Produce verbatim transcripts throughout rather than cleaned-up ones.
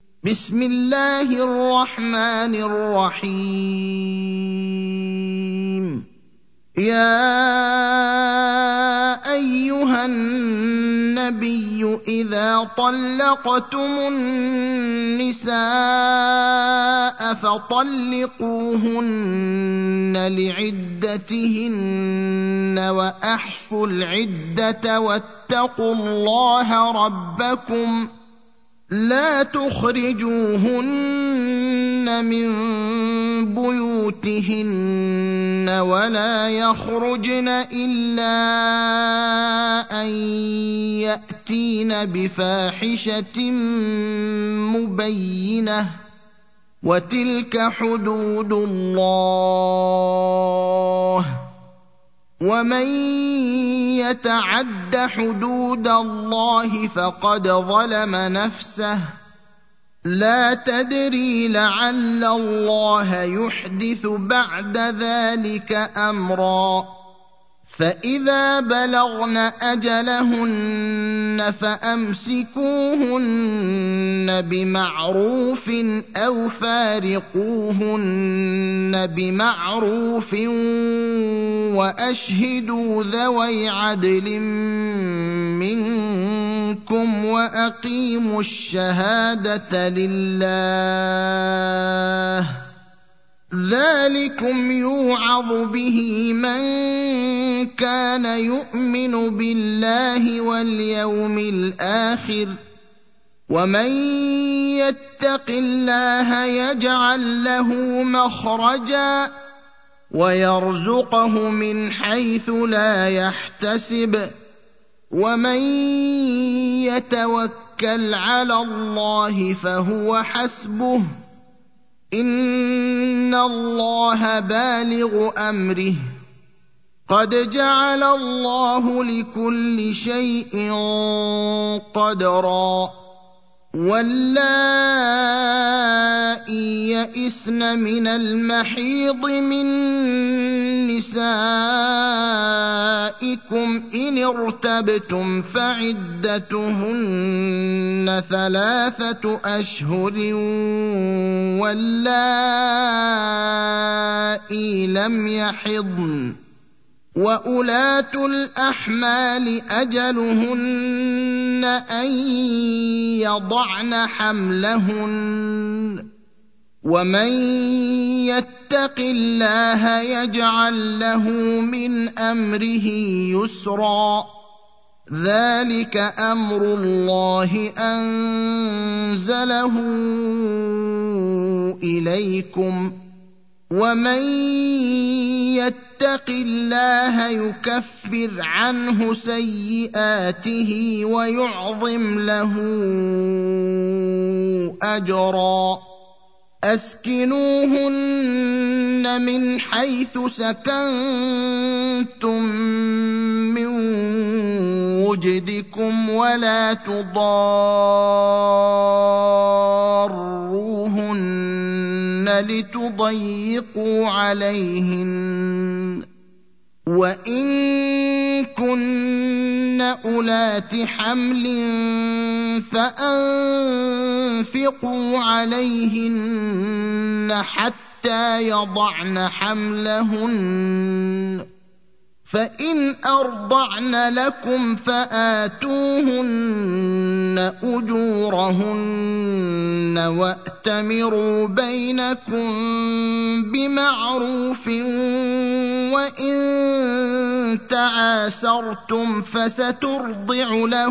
بسم الله الرحمن الرحيم يا أيها النبي إذا طلقتم النساء فطلقوهن لعدتهن وأحصوا العدة واتقوا الله ربكم لا تخرجوهن من بيوتهن ولا يخرجن إلا أن يأتين بفاحشة مبينة وتلك حدود الله ومن يتعد حدود الله فقد ظلم نفسه لا تدري لعل الله يحدث بعد ذلك أمرا فإذا بلغن أجلهن فأمسكوهن بمعروف أو فارقوهن بمعروف وأشهدوا ذوي عدل منكم وأقيموا الشهادة لله ذلكم يوعظ به من كان يؤمن بالله واليوم الآخر ومن يتق الله يجعل له مخرجا ويرزقه من حيث لا يحتسب ومن يتوكل على الله فهو حسبه إن الله بالغ أمره قد جعل الله لكل شيء قدرا واللائي يئسن من المحيض من نسائكم إن ارتبتم فعدتهن ثلاثة أشهر واللائي لم يحضن وأولاة الأحمال أجلهن أن يضعن حملهن ومن يتق الله يجعل له من أمره يسرا ذلك أمر الله أنزله إليكم ومن يتق الله يكفر عنه سيئاته ويعظم له أجرا أسكنوهن من حيث سكنتم من وجدكم ولا تضاروهن لتضيقوا عليهن وإن كن أولات حمل فأنفقوا عليهن حتى يضعن حملهن فإن أرضعن لكم فآتوهن أجورهن وأتمروا بينكم بمعروف وإن تعاسرتم فسترضع له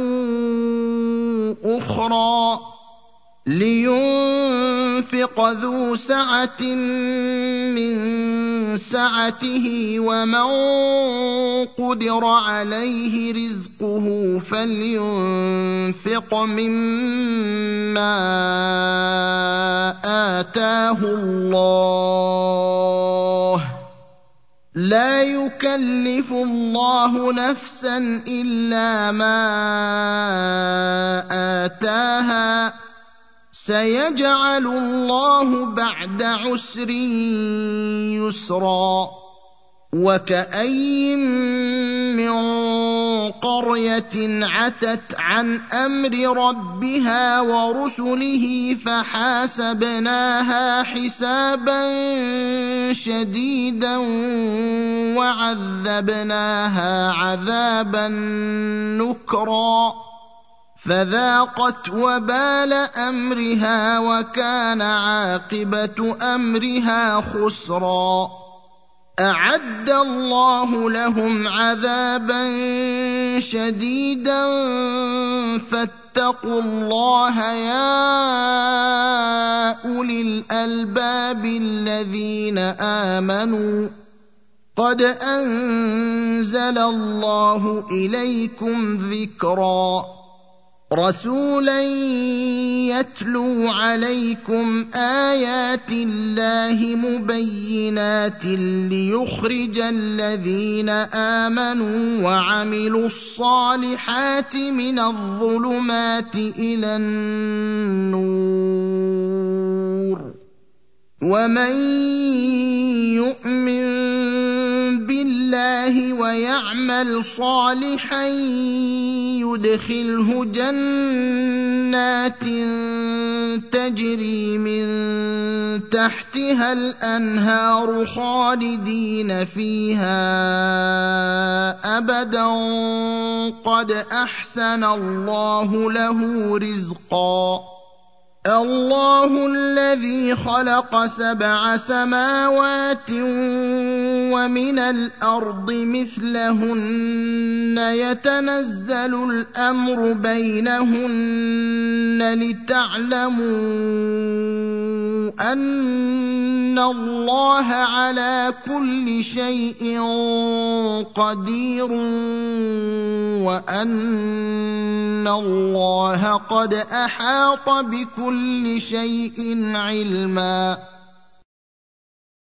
أخرى لينفق ذو سعة من سعته ومن قدر عليه رزقه فلينفق مما آتاه الله لا يكلف الله نفسا إلا ما آتاها سيجعل الله بعد عسر يسرا وكأي من قرية عتت عن أمر ربها ورسله فحاسبناها حسابا شديدا وعذبناها عذابا نكرا فذاقت وبال أمرها وكان عاقبة أمرها خسرا أعد الله لهم عذابا شديدا فاتقوا الله يا أولي الألباب الذين آمنوا قد أنزل الله إليكم ذكرا رسولا يتلو عليكم آيات الله مبينات ليخرج الذين آمنوا وعملوا الصالحات من الظلمات إلى النور ومن يؤمن بالله ويعمل صالحا يدخله جنات تجري من تحتها الأنهار خالدين فيها أبدا قد أحسن الله له رزقا الله الذي خلق سبع سماوات ومن الأرض مثلهن يتنزل الأمر بينهن لتعلموا أن الله على كل شيء قدير وأن الله قد أحاط بكل شيء علما